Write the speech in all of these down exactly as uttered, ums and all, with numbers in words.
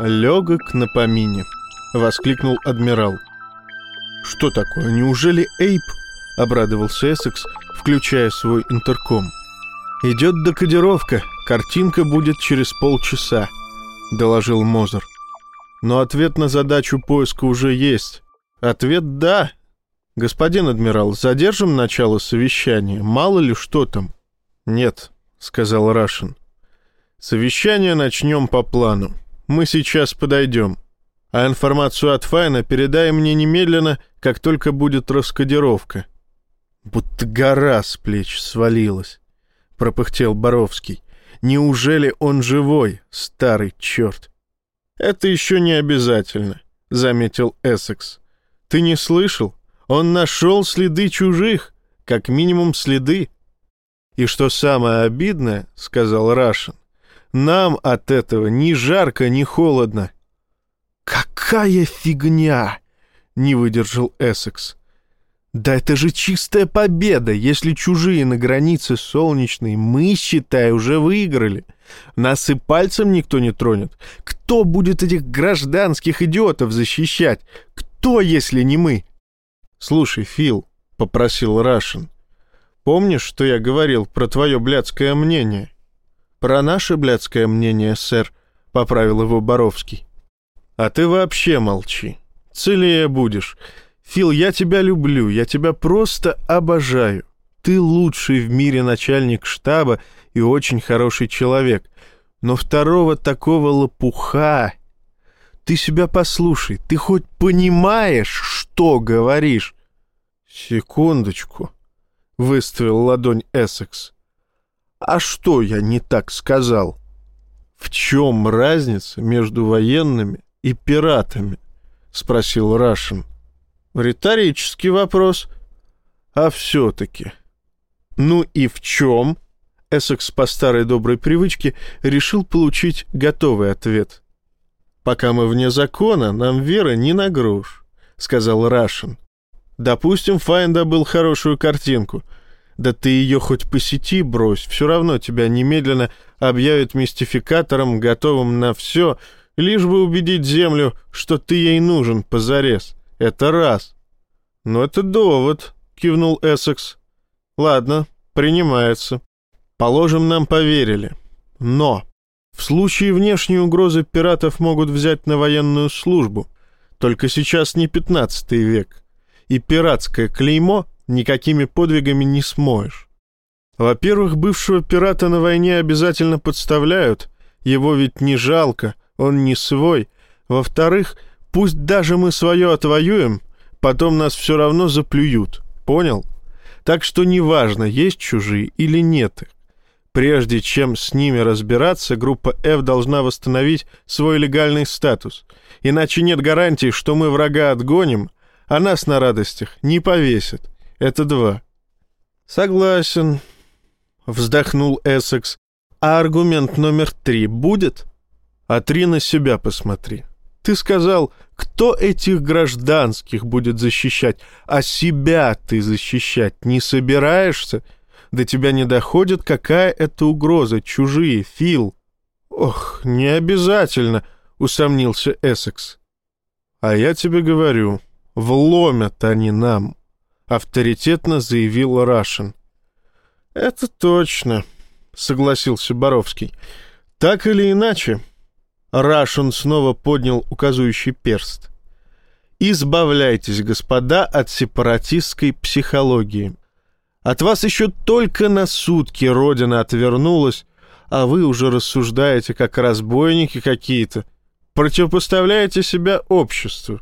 «Легок на помине», — воскликнул адмирал. «Что такое? Неужели Эйп?» — обрадовался Эссекс, включая свой интерком. «Идет декодировка. Картинка будет через полчаса», — доложил Мозер. «Но ответ на задачу поиска уже есть. Ответ — да. Господин адмирал, задержим начало совещания. Мало ли что там». «Нет», — сказал Рашен. «Совещание начнем по плану. Мы сейчас подойдем. А информацию от Файна передай мне немедленно, как только будет раскодировка». «Будто гора с плеч свалилась», — пропыхтел Боровский. «Неужели он живой, старый черт?» «Это еще не обязательно», — заметил Эссекс. «Ты не слышал? Он нашел следы чужих, как минимум следы». «И что самое обидное, — сказал Рашен, — нам от этого ни жарко, ни холодно». «Какая фигня!» — не выдержал Эссекс. «Да это же чистая победа! Если чужие на границе солнечной, мы, считай, уже выиграли. Нас и пальцем никто не тронет. Кто будет этих гражданских идиотов защищать? Кто, если не мы?» «Слушай, Фил, — попросил Рашен, — помнишь, что я говорил про твое блядское мнение?» «Про наше блядское мнение, сэр», — поправил его Боровский. «А ты вообще молчи. Целее будешь. Фил, я тебя люблю, я тебя просто обожаю. Ты лучший в мире начальник штаба и очень хороший человек. Но второго такого лопуха... Ты себя послушай, ты хоть понимаешь, что говоришь?» «Секундочку», — выставил ладонь Эссекс. «А что я не так сказал? В чем разница между военными и пиратами?» — спросил Рашен. «Риторический вопрос. А все-таки...» «Ну и в чем?» Эссекс по старой доброй привычке решил получить готовый ответ. «Пока мы вне закона, нам вера не на грош», — сказал Рашен. «Допустим, Файн добыл хорошую картинку. Да ты ее хоть по сети брось, все равно тебя немедленно объявят мистификатором, готовым на все, лишь бы убедить Землю, что ты ей нужен позарез. Это раз». «Ну, это довод», — кивнул Эссекс. «Ладно, принимается. Положим, нам поверили. Но в случае внешней угрозы пиратов могут взять на военную службу. Только сейчас не пятнадцатый век. И пиратское клеймо никакими подвигами не смоешь. Во-первых, бывшего пирата на войне обязательно подставляют. Его ведь не жалко, он не свой. Во-вторых, пусть даже мы свое отвоюем, потом нас все равно заплюют. Понял? Так что неважно, есть чужие или нет их. Прежде чем с ними разбираться, группа F должна восстановить свой легальный статус. Иначе нет гарантии, что мы врага отгоним, а нас на радостях не повесят. Это два. «Согласен», — вздохнул Эссекс. «А аргумент номер три будет?» «А три на себя посмотри. Ты сказал, кто этих гражданских будет защищать, а себя ты защищать не собираешься? До тебя не доходит, какая это угроза, чужие, Фил». «Ох, не обязательно», — усомнился Эссекс. «А я тебе говорю, вломят они нам», — авторитетно заявил Рашен. «Это точно», — согласился Боровский. «Так или иначе...» Рашен снова поднял указующий перст. «Избавляйтесь, господа, от сепаратистской психологии. От вас еще только на сутки Родина отвернулась, а вы уже рассуждаете, как разбойники какие-то. Противопоставляете себя обществу.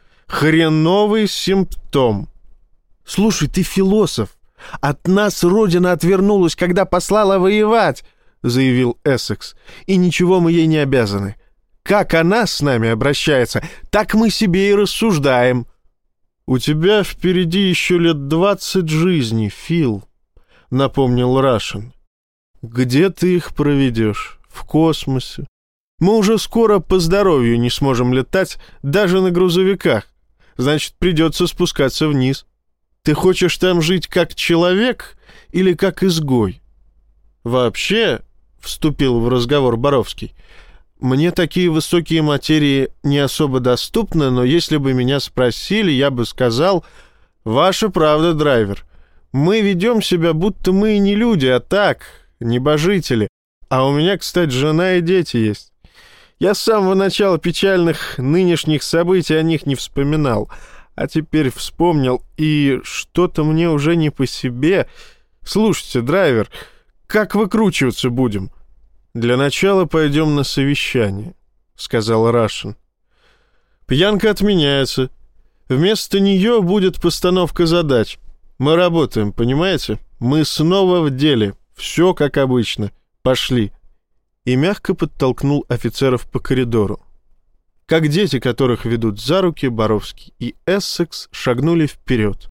Хреновый симптом». «Слушай, ты философ. От нас Родина отвернулась, когда послала воевать», — заявил Эссекс. «И ничего мы ей не обязаны. Как она с нами обращается, так мы себе и рассуждаем». «У тебя впереди еще лет двадцать жизней, Фил», — напомнил Рашен. «Где ты их проведешь? В космосе? Мы уже скоро по здоровью не сможем летать даже на грузовиках. Значит, придется спускаться вниз. Ты хочешь там жить как человек или как изгой?» «Вообще», — вступил в разговор Боровский, Мне такие высокие материи не особо доступны, но если бы меня спросили, я бы сказал: «Ваша правда, драйвер. Мы ведем себя, будто мы и не люди, а так, небожители. А у меня, кстати, жена и дети есть. Я с самого начала печальных нынешних событий о них не вспоминал, а теперь вспомнил, и что-то мне уже не по себе. Слушайте, драйвер, как выкручиваться будем?» «Для начала пойдем на совещание», — сказал Рашин. «Пьянка отменяется. Вместо нее будет постановка задач. Мы работаем, понимаете? Мы снова в деле. Все как обычно. Пошли». И мягко подтолкнул офицеров по коридору. Как дети, которых ведут за руки, Боровский и Эссекс шагнули вперед.